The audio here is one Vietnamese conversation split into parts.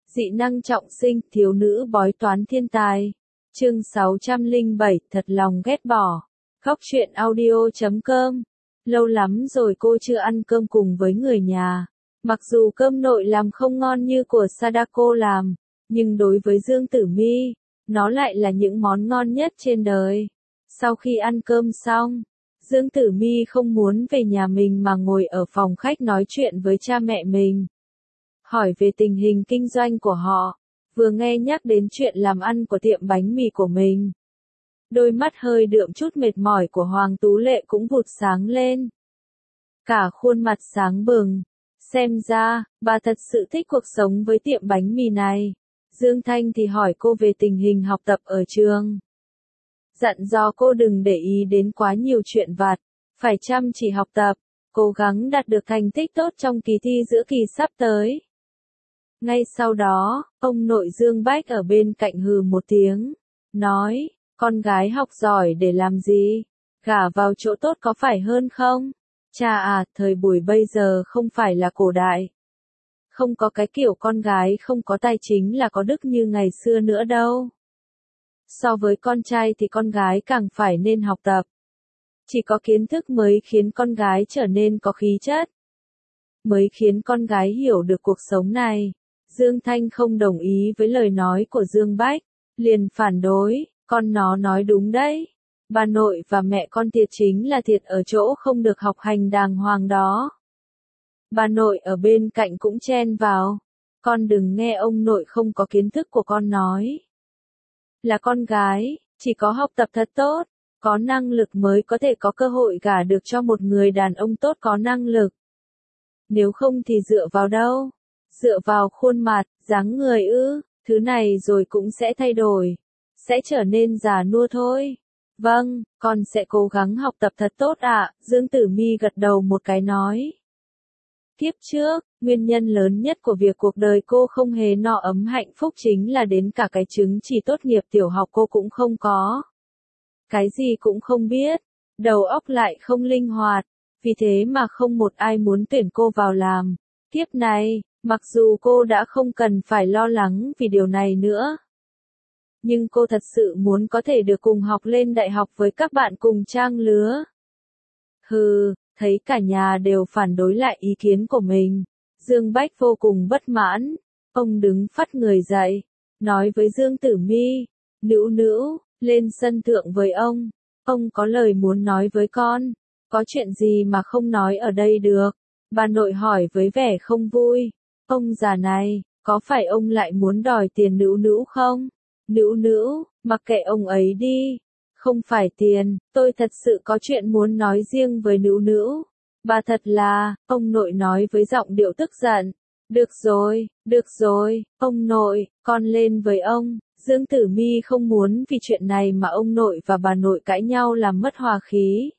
Dị năng trọng sinh, thiếu nữ bói toán thiên tài. Chương 607, thật lòng ghét bỏ. Góc truyện audio.com. Lâu lắm rồi cô chưa ăn cơm cùng với người nhà. Mặc dù cơm nội làm không ngon như của Sadako làm, nhưng đối với Dương Tử Mi, nó lại là những món ngon nhất trên đời. Sau khi ăn cơm xong, Dương Tử Mi không muốn về nhà mình mà ngồi ở phòng khách nói chuyện với cha mẹ mình. Hỏi về tình hình kinh doanh của họ, vừa nghe nhắc đến chuyện làm ăn của tiệm bánh mì của mình. Đôi mắt hơi đượm chút mệt mỏi của Hoàng Tú Lệ cũng vụt sáng lên. Cả khuôn mặt sáng bừng. Xem ra, bà thật sự thích cuộc sống với tiệm bánh mì này. Dương Thanh thì hỏi cô về tình hình học tập ở trường. Dặn dò cô đừng để ý đến quá nhiều chuyện vặt, phải chăm chỉ học tập, cố gắng đạt được thành tích tốt trong kỳ thi giữa kỳ sắp tới. Ngay sau đó, ông nội Dương Bách ở bên cạnh hừ một tiếng, nói, con gái học giỏi để làm gì, gả vào chỗ tốt có phải hơn không? Cha à, thời buổi bây giờ không phải là cổ đại. Không có cái kiểu con gái không có tài chính là có đức như ngày xưa nữa đâu. So với con trai thì con gái càng phải nên học tập. Chỉ có kiến thức mới khiến con gái trở nên có khí chất. Mới khiến con gái hiểu được cuộc sống này. Dương Thanh không đồng ý với lời nói của Dương Bách, liền phản đối, con nó nói đúng đấy. Bà nội và mẹ con thiệt chính là thiệt ở chỗ không được học hành đàng hoàng đó. Bà nội ở bên cạnh cũng chen vào, con đừng nghe ông nội không có kiến thức của con nói. Là con gái, chỉ có học tập thật tốt, có năng lực mới có thể có cơ hội gả được cho một người đàn ông tốt có năng lực. Nếu không thì dựa vào đâu? Dựa vào khuôn mặt, dáng người ư, thứ này rồi cũng sẽ thay đổi, sẽ trở nên già nua thôi. Vâng, con sẽ cố gắng học tập thật tốt ạ, Dương Tử Mi gật đầu một cái nói. Kiếp trước, nguyên nhân lớn nhất của việc cuộc đời cô không hề no ấm hạnh phúc chính là đến cả cái chứng chỉ tốt nghiệp tiểu học cô cũng không có. Cái gì cũng không biết, đầu óc lại không linh hoạt, vì thế mà không một ai muốn tuyển cô vào làm. Kiếp này, mặc dù cô đã không cần phải lo lắng vì điều này nữa. Nhưng cô thật sự muốn có thể được cùng học lên đại học với các bạn cùng trang lứa. Hừ, thấy cả nhà đều phản đối lại ý kiến của mình. Dương Bách vô cùng bất mãn. Ông đứng phắt người dậy, nói với Dương Tử Mi, Nữu Nữu, lên sân thượng với ông. Ông có lời muốn nói với con. Có chuyện gì mà không nói ở đây được? Bà nội hỏi với vẻ không vui. Ông già này, có phải ông lại muốn đòi tiền Nữu Nữu không? Nữu Nữu, mặc kệ ông ấy đi. Không phải tiền, tôi thật sự có chuyện muốn nói riêng với Nữu Nữu. Bà thật là, ông nội nói với giọng điệu tức giận. Được rồi, ông nội, con lên với ông. Dương Tử Mi không muốn vì chuyện này mà ông nội và bà nội cãi nhau làm mất hòa khí.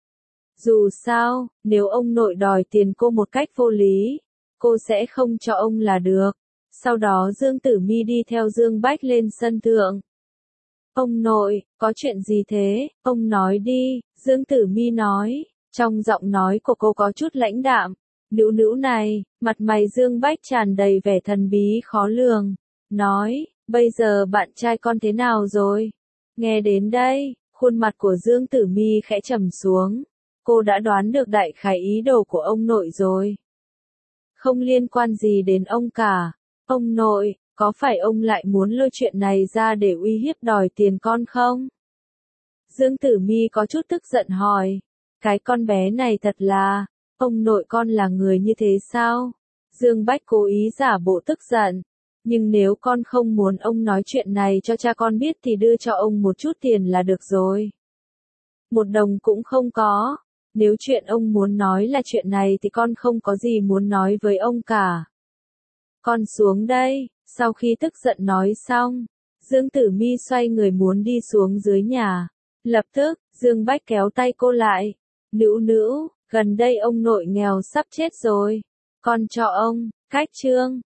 Dù sao, nếu ông nội đòi tiền cô một cách vô lý, cô sẽ không cho ông là được. Sau đó Dương Tử Mi đi theo Dương Bách lên sân thượng. Ông nội, có chuyện gì thế, ông nói đi, Dương Tử Mi nói, trong giọng nói của cô có chút lãnh đạm. Nữu Nữu này, mặt mày Dương Bách tràn đầy vẻ thần bí khó lường, nói, bây giờ bạn trai con thế nào rồi? Nghe đến đây, khuôn mặt của Dương Tử Mi khẽ trầm xuống, cô đã đoán được đại khái ý đồ của ông nội rồi. Không liên quan gì đến ông cả, ông nội. Có phải ông lại muốn lôi chuyện này ra để uy hiếp đòi tiền con không? Dương Tử Mi có chút tức giận hỏi. Cái con bé này thật là, ông nội con là người như thế sao? Dương Bách cố ý giả bộ tức giận. Nhưng nếu con không muốn ông nói chuyện này cho cha con biết thì đưa cho ông một chút tiền là được rồi. Một đồng cũng không có. Nếu chuyện ông muốn nói là chuyện này thì con không có gì muốn nói với ông cả. Con xuống đây. Sau khi tức giận nói xong, Dương Tử Mi xoay người muốn đi xuống dưới nhà. Lập tức, Dương Bách kéo tay cô lại. Nữu Nữu, gần đây ông nội nghèo sắp chết rồi. Con cho ông, cách chương.